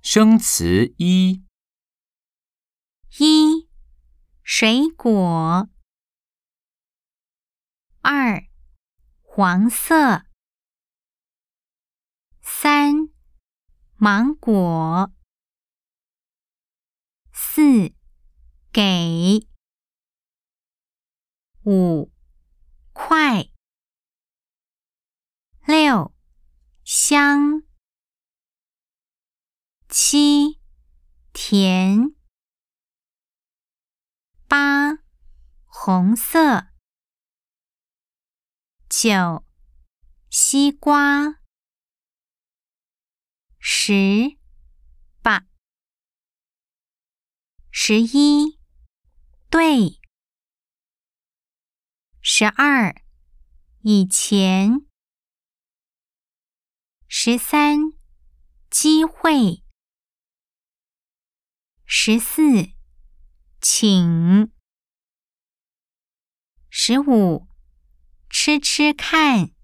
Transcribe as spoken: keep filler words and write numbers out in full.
生词一。 一、水果。二、黄色。三、芒果。四、给。五、快。六、香。七、甜。八、红色。九、西瓜。十、把。十一、对。十二、以前。十三、机会。十四、请。十五、吃吃看。